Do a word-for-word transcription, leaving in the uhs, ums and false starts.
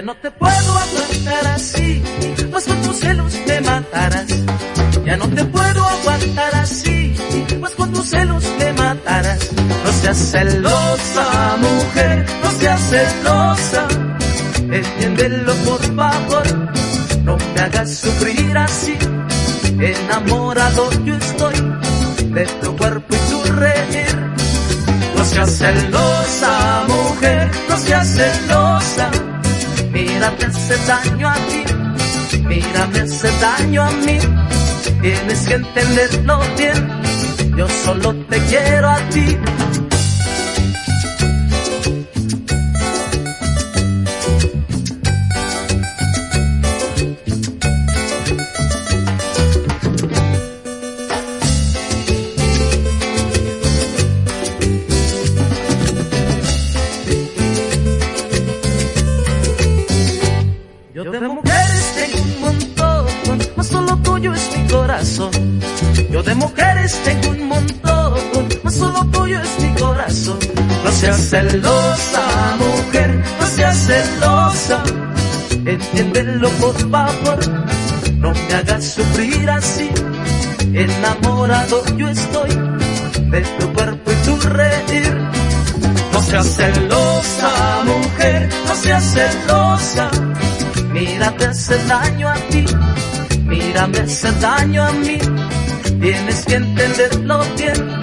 Ya no te puedo aguantar así, pues con tus celos me matarás. Ya no te puedo aguantar así, pues con tus celos me matarás. No seas celosa, mujer, no seas celosa. Entiéndelo por favor, no me hagas sufrir así. Enamorado yo estoy de tu cuerpo y tu reír. No seas celosa, mujer, no seas celosa. Mira, me hace daño a ti, mira, me hace daño a mí. Tienes que entenderlo bien, yo solo te quiero a ti. Yo de mujeres tengo un montón, mas solo tuyo es mi corazón. Yo de mujeres tengo un montón, mas solo tuyo es mi corazón. No seas celosa, mujer, no seas celosa. Entiéndelo por favor, no me hagas sufrir así. Enamorado yo estoy de tu cuerpo y tu reír. No seas celosa, mujer, no seas celosa. Mira, me hace daño a ti, mira, me hace daño a mí. Tienes que entenderlo bien,